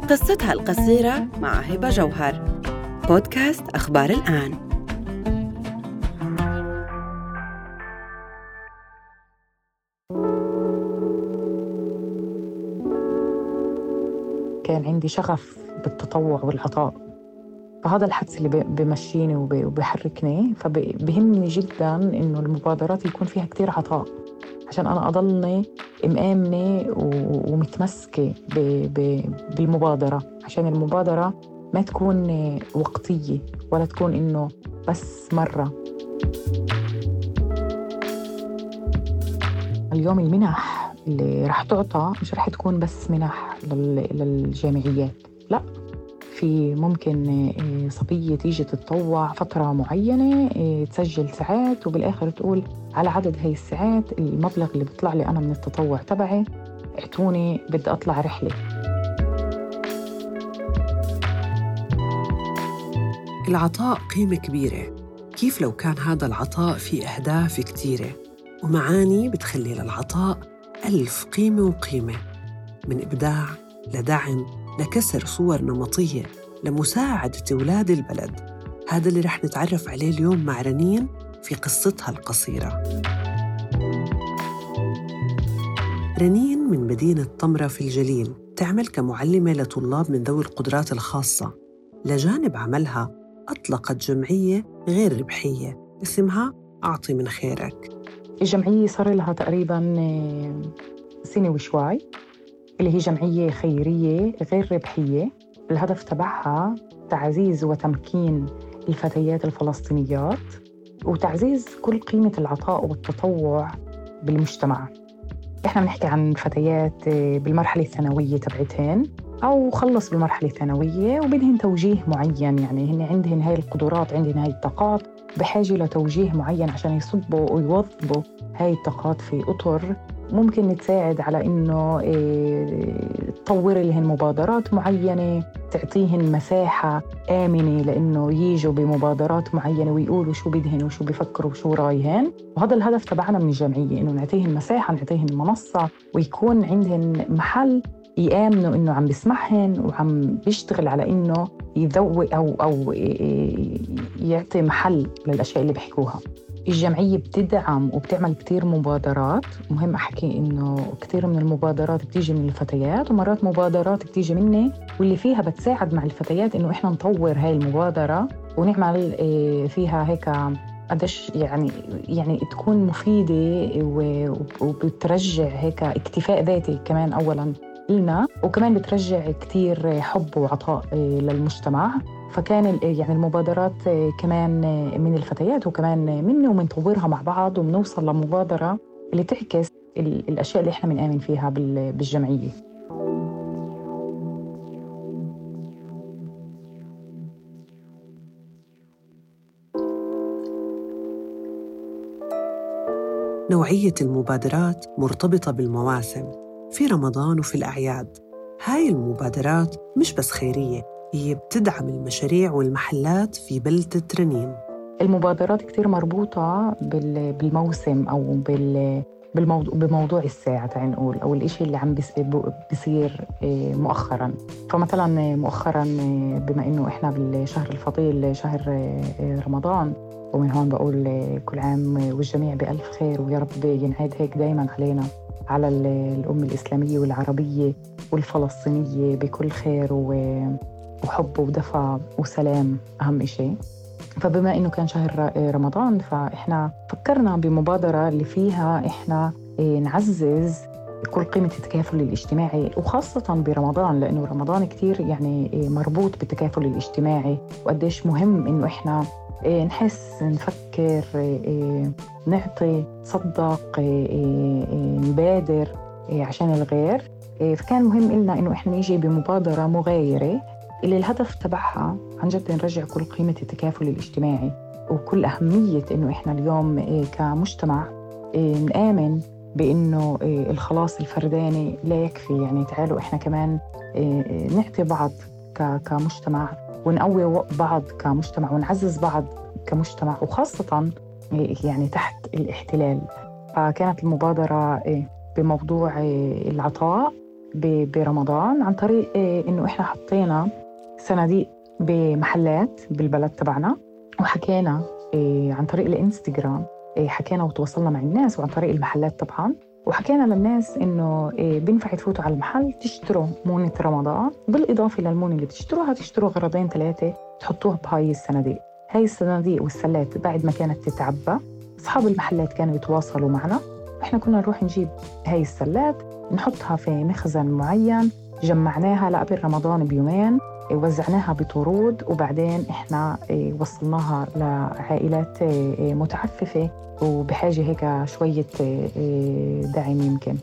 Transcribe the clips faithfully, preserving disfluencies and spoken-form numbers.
قصتها القصيرة مع هبة جوهر. بودكاست أخبار الآن. كان عندي شغف بالتطوع والعطاء، فهذا الحدث اللي بمشيني وبيحركني. فبهمني جداً إنه المبادرات يكون فيها كتير عطاء عشان أنا أضلني مآمنة ومتمسكة بالمبادرة، عشان المبادرة ما تكون وقتية ولا تكون إنه بس مرة. اليوم المنح اللي رح تعطى مش رح تكون بس منح للجامعيات، لا، في ممكن صبية تيجي تتطوع فترة معينة، تسجل ساعات وبالآخر تقول على عدد هاي الساعات المبلغ اللي بيطلع لي أنا من التطوع تبعي اعطوني، بدي أطلع رحلة. العطاء قيمة كبيرة. كيف لو كان هذا العطاء في أهداف كتيرة ومعاني بتخلي للعطاء ألف قيمة وقيمة، من إبداع لدعم لكسر صور نمطية لمساعدة أولاد البلد. هذا اللي رح نتعرف عليه اليوم مع رنين في قصتها القصيرة. رنين من مدينة طمرة في الجليل، تعمل كمعلمة لطلاب من ذوي القدرات الخاصة. لجانب عملها أطلقت جمعية غير ربحية اسمها أعطي من خيرك. الجمعية صار لها تقريباً سنة وشوي، اللي هي جمعية خيرية غير ربحية. الهدف تبعها تعزيز وتمكين الفتيات الفلسطينيات وتعزيز كل قيمة العطاء والتطوع بالمجتمع. إحنا بنحكي عن فتيات بالمرحلة الثانوية تبعتهن أو خلص بالمرحلة الثانوية وبدهن توجيه معين، يعني هن عندهن هاي القدرات، عندهن هاي الطاقات، بحاجة لتوجيه معين عشان يصبوا ويوظبوا هاي الطاقات في أطر ممكن تساعد على إنه تطور لهن مبادرات معينة، تعطيهن مساحة آمنة لإنه ييجوا بمبادرات معينة ويقولوا شو بدهن وشو بيفكروا وشو رايهن. وهذا الهدف تبعنا من الجمعية، إنه نعطيهن مساحة، نعطيهن منصة، ويكون عندهن محل يآمنوا إنه عم بيسمعهن وعم بيشتغل على إنه يذوق أو أو يعطي محل للأشياء اللي بيحكوها. الجمعية بتدعم وبتعمل كتير مبادرات. مهم أحكي إنه كتير من المبادرات بتيجي من الفتيات، ومرات مبادرات بتيجي مني واللي فيها بتساعد مع الفتيات إنه إحنا نطور هاي المبادرة ونعمل فيها هيك قديش يعني يعني تكون مفيدة وبترجع هيك اكتفاء ذاتي كمان أولاً لنا، وكمان بترجع كتير حب وعطاء للمجتمع. فكان يعني المبادرات كمان من الفتيات وكمان مني، ومنطورها مع بعض ومنوصل لمبادرة اللي تعكس الأشياء اللي إحنا بنآمن فيها بالجمعية. نوعية المبادرات مرتبطة بالمواسم، في رمضان وفي الأعياد. هاي المبادرات مش بس خيرية، هي بتدعم المشاريع والمحلات في بلدة رنين. المبادرات كتير مربوطة بالموسم أو بالموضوع بموضوع الساعة تعال نقول، أو الإشي اللي عم بيصير مؤخراً. فمثلاً مؤخراً بما إنه إحنا بالشهر الفضيل شهر رمضان، ومن هون بقول كل عام والجميع بألف خير، ويا رب ينعاد هيك دايماً علينا على الأمة الإسلامية والعربية والفلسطينية بكل خير وحب ودفى وسلام أهم إشي. فبما إنه كان شهر رمضان، فإحنا فكرنا بمبادرة اللي فيها إحنا نعزز كل قيمة التكافل الاجتماعي، وخاصة برمضان، لأنه رمضان كتير يعني مربوط بالتكافل الاجتماعي، وقديش مهم إنه إحنا نحس، نفكر، نعطي، نصدق، نبادر عشان الغير. فكان مهم إلنا إنه إحنا نيجي بمبادرة مغايرة اللي الهدف تبعها عن جد نرجع كل قيمة التكافل الاجتماعي وكل أهمية إنه إحنا اليوم كمجتمع نآمن بإنه الخلاص الفرداني لا يكفي. يعني تعالوا إحنا كمان نعطي بعض كمجتمع ونقوي بعض كمجتمع ونعزز بعض كمجتمع، وخاصة يعني تحت الاحتلال. فكانت المبادرة بموضوع العطاء ب- برمضان عن طريق إيه إنه إحنا حطينا صناديق بمحلات بالبلد تبعنا، وحكينا إيه عن طريق الإنستغرام، إيه حكينا وتواصلنا مع الناس، وعن طريق المحلات طبعاً، وحكينا للناس إنه إيه بينفع تفوتوا على المحل تشتروا مونة رمضان، بالإضافة للمونة اللي بتشتروها تشتروا غرضين ثلاثة تحطوها بهاي الصناديق. هاي الصناديق والسلات بعد ما كانت تتعبى أصحاب المحلات كانوا يتواصلوا معنا، إحنا كنا نروح نجيب هاي السلات نحطها في مخزن معين، جمعناها لقبل رمضان بيومين، وزعناها بطرود، وبعدين إحنا وصلناها لعائلات متعففة وبحاجة هيك شوية دعم يمكن.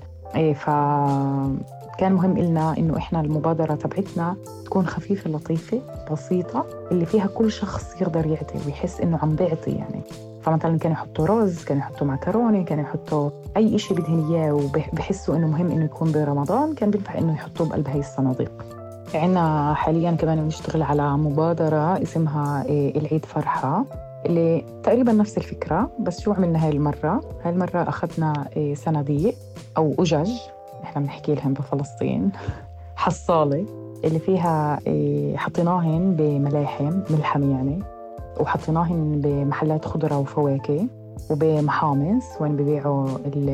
فكان مهم إلنا إنه إحنا المبادرة تبعتنا تكون خفيفة لطيفة بسيطة اللي فيها كل شخص يقدر يعطي ويحس إنه عم بيعطي يعني. فمثلا كانوا يحطوا رز، كانوا يحطوا معكرونة، كانوا يحطوا أي إشي بدهن إياه وبحسوا إنه مهم إنه يكون برمضان، كان بينفع إنه يحطوه بقلب هاي الصناديق. عنا حالياً كمان بنشتغل على مبادرة اسمها العيد فرحة، اللي تقريباً نفس الفكرة، بس شو عملنا هاي المرة؟ هاي المرة أخذنا صناديق أو أجج، إحنا بنحكي لهم بفلسطين حصالة، اللي فيها حطيناهن بملاحم ملحم يعني، وحطيناهن بمحلات خضرة وفواكه وبمحامص وين ببيعوا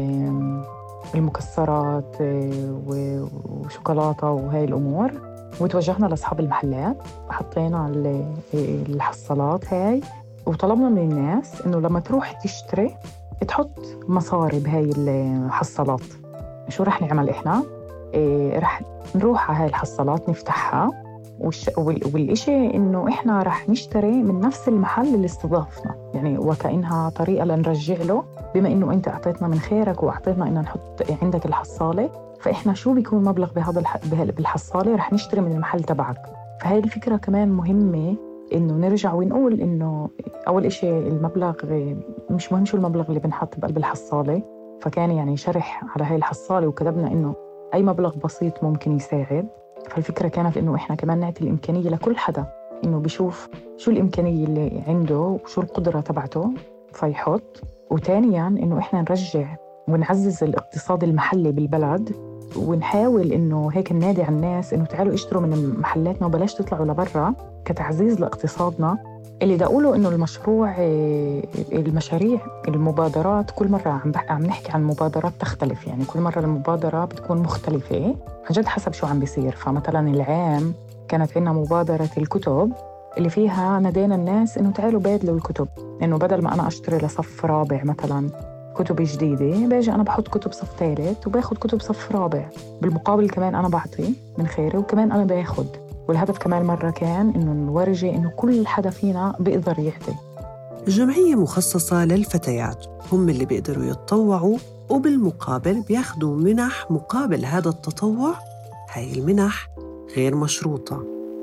المكسرات وشوكولاتة وهاي الأمور، وتوجهنا لأصحاب المحلات وحطينا الحصالات هاي، وطلبنا من الناس إنه لما تروح تشتري تحط مصاري بهاي الحصالات. شو رح نعمل إحنا؟ إيه رح نروح على هاي الحصالات نفتحها، والش... والإشي إنه إحنا رح نشتري من نفس المحل اللي استضافنا، يعني وكأنها طريقة لنرجع له، بما إنه أنت أعطيتنا من خيرك وأعطيتنا إنه نحط عندك الحصالة، فإحنا شو بيكون مبلغ بهذا الح... بالحصالة رح نشتري من المحل تبعك. فهاي الفكرة كمان مهمة إنه نرجع ونقول إنه أول إشي المبلغ مش مهم شو المبلغ اللي بنحط بقلب الحصالة، فكان يعني شرح على هاي الحصالة وكتبنا إنه أي مبلغ بسيط ممكن يساعد. فالفكرة كانت إنه إحنا كمان نعطي الإمكانية لكل حدا إنه بيشوف شو الإمكانية اللي عنده وشو القدرة تبعته فيحط. وثانياً إنه إحنا نرجع ونعزز الاقتصاد المحلي بالبلد، ونحاول إنه هيك ننادي على الناس إنه تعالوا اشتروا من محلاتنا وبلاش تطلعوا لبرا كتعزيز لاقتصادنا. اللي دا أقوله إنه المشروع المشاريع المبادرات كل مرة عم, عم نحكي عن مبادرات تختلف، يعني كل مرة المبادرة بتكون مختلفة عن جد حسب شو عم بيصير. فمثلا العام كانت عندنا مبادرة الكتب اللي فيها نادينا الناس إنه تعالوا بادلوا الكتب، إنه بدل ما أنا أشتري لصف رابع مثلا كتب جديدة، باجي أنا بحط كتب صف ثالث وباخد كتب صف رابع، بالمقابل كمان أنا بعطي من خيري وكمان أنا باخد. والهدف كمان مرة كان إنه نورجي إنه كل حدا فينا بيقدر يعطي. الجمعية مخصصة للفتيات، هم اللي بيقدروا يتطوعوا وبالمقابل بياخدوا منح مقابل هذا التطوع. هاي المنح غير مشروطة.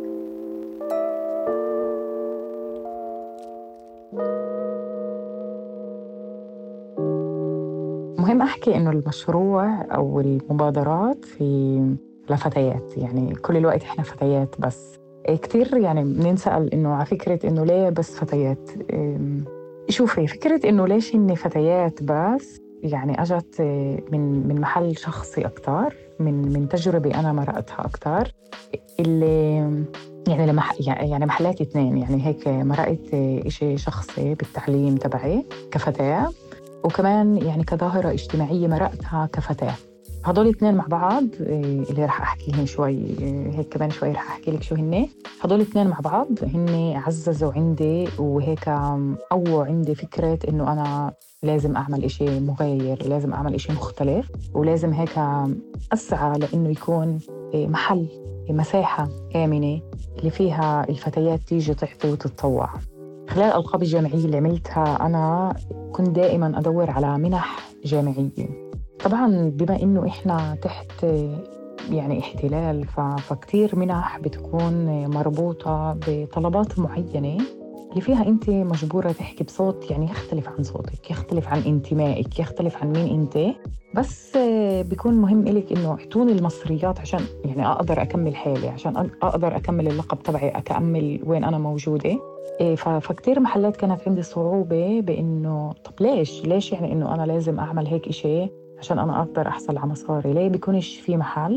مهم أحكي إنه المشروع أو المبادرات في لفتيات، يعني كل الوقت إحنا فتيات بس. كتير يعني بننسأل إنه على فكرة إنه ليه بس فتيات. شوفي فكرة إنه ليش إني فتيات بس يعني أجت من من محل شخصي أكتر، من من تجربة أنا مرقتها أكتر، اللي يعني لما يعني محلاتي اثنين، يعني هيك مرقت إشي شخصي بالتعليم تبعي كفتاة، وكمان يعني كظاهرة اجتماعية مرقتها كفتاة. هدول الاثنين مع بعض اللي رح أحكيهم شوي هيك كمان شوي رح أحكي لك شو هن. هدول الاثنين مع بعض هن عززوا عندي وهيك قووا عندي فكرة إنه أنا لازم أعمل إشي مغاير، لازم أعمل إشي مختلف، ولازم هيك أسعى لأنه يكون محل مساحة آمنة اللي فيها الفتيات تيجي تعطي وتتطوع. خلال الألقاب الجامعية اللي عملتها أنا كنت دائماً أدور على منح جامعية. طبعاً بما إنه إحنا تحت يعني احتلال، فكتير منح بتكون مربوطة بطلبات معينة اللي فيها أنت مجبورة تحكي بصوت يعني يختلف عن صوتك، يختلف عن انتمائك، يختلف عن مين أنت. بس بيكون مهم إليك إنه اعطوني المصريات عشان يعني أقدر أكمل حالي، عشان أقدر أكمل اللقب تبعي، أكمل وين أنا موجودة. فكتير محلات كانت عندي صعوبة بإنه طب ليش ليش يعني إنه أنا لازم أعمل هيك إشي عشان أنا أقدر أحصل على مصاري؟ ليه بيكونش في محل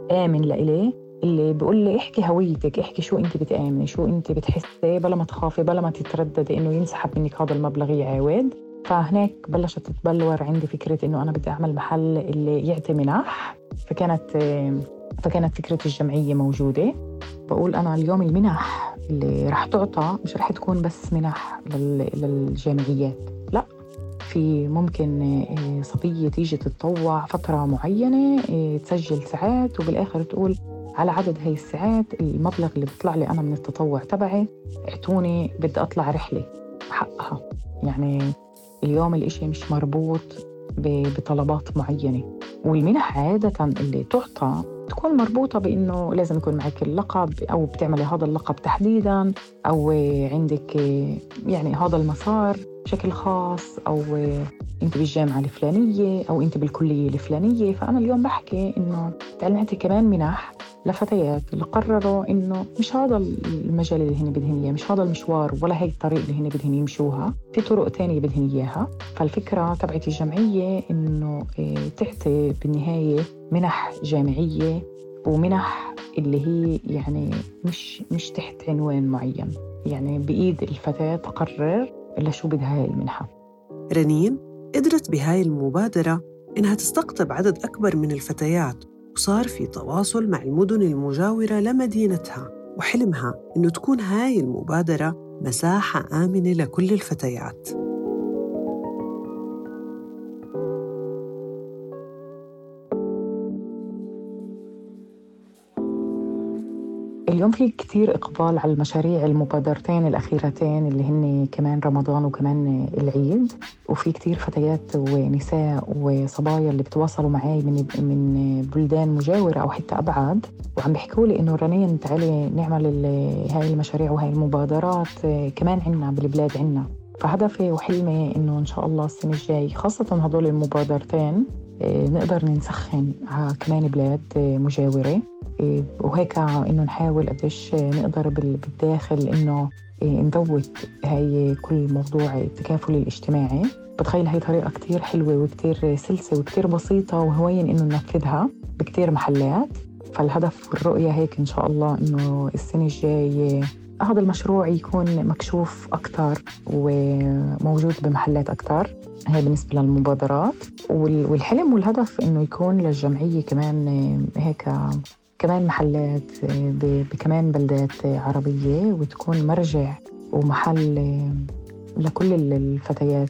آمن لإليه، اللي بيقول لي احكي هويتك، احكي شو أنت بتآمني، شو أنت بتحسي، بلا ما تخافي بلا ما تترددي إنه ينسحب منك هذا المبلغ يعاود. فهناك بلشت تتبلور عندي فكرة إنه أنا بدي أعمل محل اللي يعطي منح. فكانت فكانت فكرة الجمعية موجودة. بقول أنا اليوم المنح اللي رح تعطى مش رح تكون بس منح للجامعيات، لا، في ممكن صبية تيجي تتطوع فترة معينة، تسجل ساعات وبالآخر تقول على عدد هاي الساعات المبلغ اللي بيطلع لي أنا من التطوع تبعي اعطوني، بدي أطلع رحلة حقها. يعني اليوم الإشي مش مربوط بطلبات معينة. والمنح عادة اللي تعطى تكون مربوطة بإنه لازم يكون معك اللقب، أو بتعملي هذا اللقب تحديداً، أو عندك يعني هذا المسار بشكل خاص، أو أنت بالجامعة الفلانية، أو أنت بالكلية الفلانية. فأنا اليوم بحكي إنه تعلمتي كمان منح لفتيات اللي قرروا إنه مش هذا المجال اللي هن بدهن إياه، مش هذا المشوار ولا هي الطريق اللي هن بدهن يمشوها، في طرق تانية بدهن إياها. فالفكرة تبعت الجمعية إنه تعطي بالنهاية منح جامعية، ومنح اللي هي يعني مش مش تحت عنوان معين، يعني بإيد الفتاة تقرر إلا شو بدها هاي المنحة. رنين قدرت بهاي المبادرة إنها تستقطب عدد أكبر من الفتيات، وصار في تواصل مع المدن المجاورة لمدينتها، وحلمها إنه تكون هاي المبادرة مساحة آمنة لكل الفتيات. اليوم في كتير إقبال على المشاريع المبادرتين الأخيرتين اللي هن كمان رمضان وكمان العيد، وفي كتير فتيات ونساء وصبايا اللي بتواصلوا معي من من بلدان مجاورة أو حتى أبعد، وعم بيحكوا لي إنه رنين تعالي نعمل هاي المشاريع وهاي المبادرات كمان عنا بالبلاد عنا. فهدفي وحلمي إنه إن شاء الله السنة الجاي خاصة هدول المبادرتين نقدر نسخن على كمان بلاد مجاورة، وهيك إنه نحاول قديش نقدر بالداخل إنه نذوق هاي كل موضوع التكافل الاجتماعي. بتخيل هاي طريقة كتير حلوة وكتير سلسة وكتير بسيطة، وهوين إنه ننفذها بكتير محلات. فالهدف والرؤية هيك إن شاء الله إنه السنة الجاي هذا المشروع يكون مكشوف أكتر وموجود بمحلات أكتر. هاي بالنسبة للمبادرات. والحلم والهدف إنه يكون للجمعية كمان هيك كمان محلات بكمان بلدات عربية، وتكون مرجع ومحل لكل الفتيات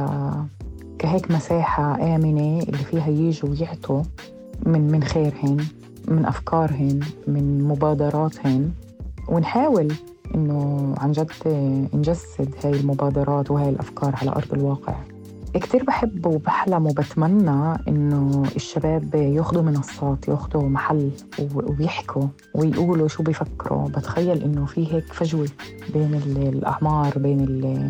كهيك مساحة آمنة اللي فيها ييجوا ويعطوا من من خيرهن، من أفكارهن، من مبادراتهن، ونحاول إنه عن جد نجسد هاي المبادرات وهاي الأفكار على أرض الواقع. كتير بحب وبحلم وبتمنى إنه الشباب ياخدوا منصات، ياخدوا محل ويحكوا ويقولوا شو بيفكروا. بتخيل إنه في هيك فجوة بين الأعمار، بين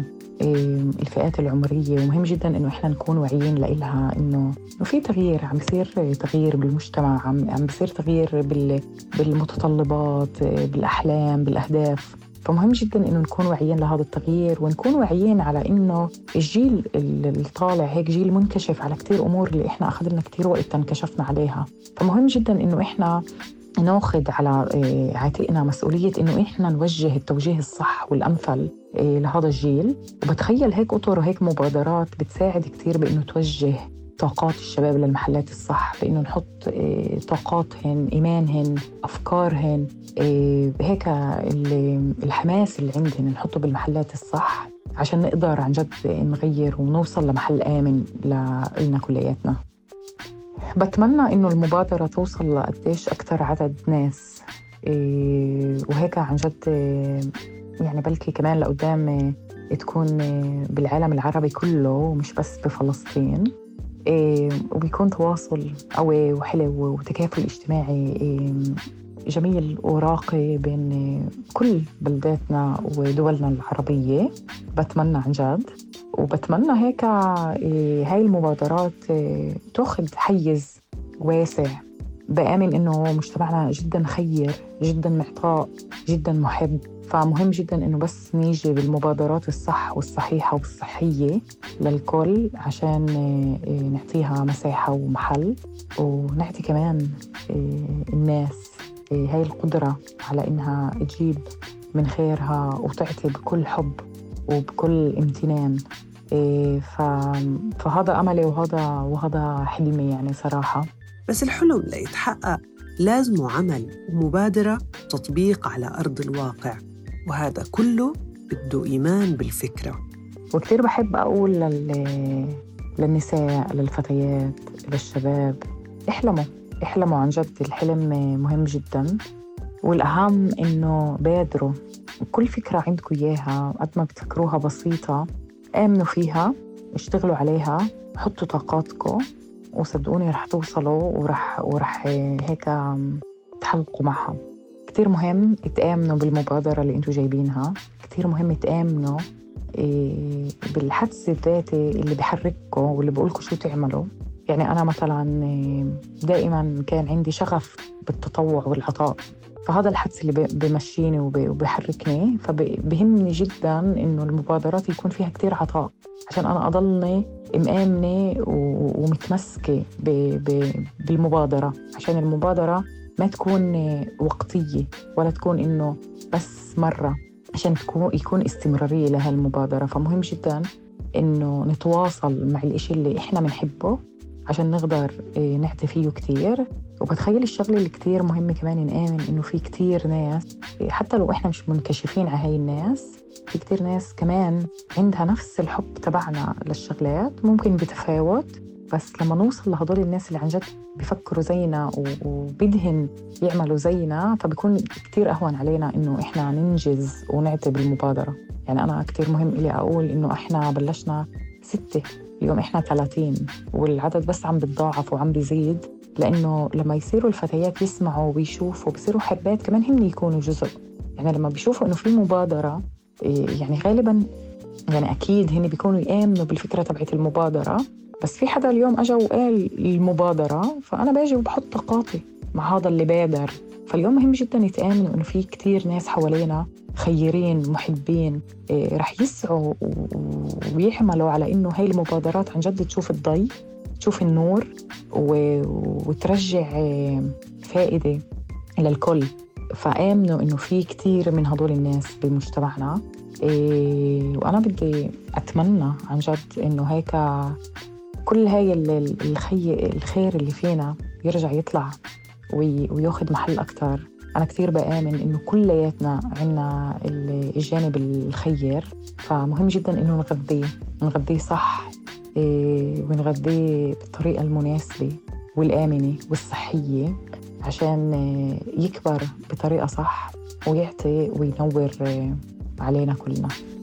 الفئات العمرية، ومهم جداً إنه إحنا نكون واعيين لإلها، إنه في تغيير عم بيصير، تغيير بالمجتمع، عم عم بيصير تغيير بالمتطلبات، بالأحلام، بالأهداف. فمهم جداً إنه نكون واعيين لهذا التغيير، ونكون واعيين على إنه الجيل اللي طالع هيك جيل منكشف على كتير أمور اللي إحنا أخذنا كتير وقت تنكشفنا عليها. فمهم جداً إنه إحنا ناخد على عاتقنا مسؤولية إنه إحنا نوجه التوجيه الصح والأمثل لهذا الجيل. وبتخيل هيك أطر وهيك مبادرات بتساعد كتير بإنه توجه طاقات الشباب للمحلات الصح، بإنه نحط طاقاتهن، إيمانهن، أفكارهن، هيك الحماس اللي عندهن نحطه بالمحلات الصح، عشان نقدر عن جد نغير ونوصل لمحل آمن لنا كلياتنا. بتمنى إنه المبادرة توصل لقديش أكتر عدد ناس، وهيك عن جد يعني بلكي كمان لقدام تكون بالعالم العربي كله، مش بس بفلسطين، وبيكون تواصل قوي وحلو وتكافل اجتماعي جميل وراقي بين كل بلداتنا ودولنا العربية. بتمنى عن جد، وبتمنى هيك هاي المبادرات تأخذ حيز واسع بآمن إنه مجتمعنا جداً خير، جداً معطاء، جداً محب. فمهم جداً إنه بس نيجي بالمبادرات الصح والصحيحة والصحية للكل عشان نعطيها مساحة ومحل، ونعطي كمان الناس هاي القدرة على إنها تجيب من خيرها وتعطي بكل حب وبكل امتنان. فهذا أملي وهذا وهذا حلمي يعني صراحة. بس الحلم ليتحقق لازمه عمل ومبادرة وتطبيق على أرض الواقع، وهذا كله بده إيمان بالفكرة. وكتير بحب أقول لل... للنساء، للفتيات، للشباب، احلموا احلموا عن جد. الحلم مهم جداً، والأهم إنه بادروا. كل فكرة عندكم إياها قد ما بتفكروها بسيطة، آمنوا فيها، اشتغلوا عليها، حطوا طاقاتكم، وصدقوني رح توصلوا ورح, ورح هيك تحلقوا معها. كتير مهم تآمنوا بالمبادرة اللي انتوا جايبينها. كتير مهم تآمنوا بالحدث الذاتي اللي بحرككم واللي بقولكم شو تعملوا. يعني أنا مثلاً دائماً كان عندي شغف بالتطوع والعطاء، فهذا الحدث اللي بمشيني وبيحركني. فبهمني جداً إنه المبادرات يكون فيها كتير عطاء عشان أنا أضلني مآمنة ومتمسكة بالمبادرة، عشان المبادرة ما تكون وقتية ولا تكون إنه بس مرة، عشان تكون يكون استمرارية لها المبادرة. فمهم جداً إنه نتواصل مع الإشي اللي إحنا بنحبه عشان نقدر نعطي فيه كتير. وبتخيل الشغلة اللي كتير مهمة كمان نآمن إنه في كتير ناس، حتى لو إحنا مش منكشفين على هاي الناس، في كتير ناس كمان عندها نفس الحب تبعنا للشغلات، ممكن بتفاوت. بس لما نوصل لهدول الناس اللي عن جد بيفكروا زينا وبدهن يعملوا زينا، فبيكون كتير أهون علينا إنه إحنا ننجز ونعطي بالمبادرة. يعني أنا كتير مهم إلي أقول إنه إحنا بلشنا ستة، اليوم إحنا ثلاثين، والعدد بس عم بتضاعف وعم بيزيد، لأنه لما يصيروا الفتيات يسمعوا ويشوفوا بيصيروا حبات كمان هم يكونوا جزء. يعني لما بيشوفوا إنه في مبادرة، يعني غالباً يعني أكيد هن بيكونوا يآمنوا بالفكرة تبعت المبادرة. بس في حدا اليوم أجا وقال المبادرة، فأنا باجي وبحط طاقاتي مع هذا اللي بادر. فاليوم مهم جداً يتآمنوا إنه في كتير ناس حوالينا خيرين محبين، إيه رح يسعوا ويعملوا على إنه هاي المبادرات عن جد تشوف الضي، تشوف النور، وترجع فائدة للكل. فآمنوا إنه في كتير من هدول الناس بمجتمعنا. إيه وأنا بدي أتمنى عن جد إنه هيك كل هاي الخي الخير اللي فينا يرجع يطلع وياخد محل أكتر. أنا كتير بآمن إنه كلياتنا عنا الجانب الخير، فمهم جداً إنه نغذيه نغذيه صح، ونغذيه بالطريقة المناسبة والآمنة والصحية عشان يكبر بطريقة صح ويعطي وينور علينا كلنا.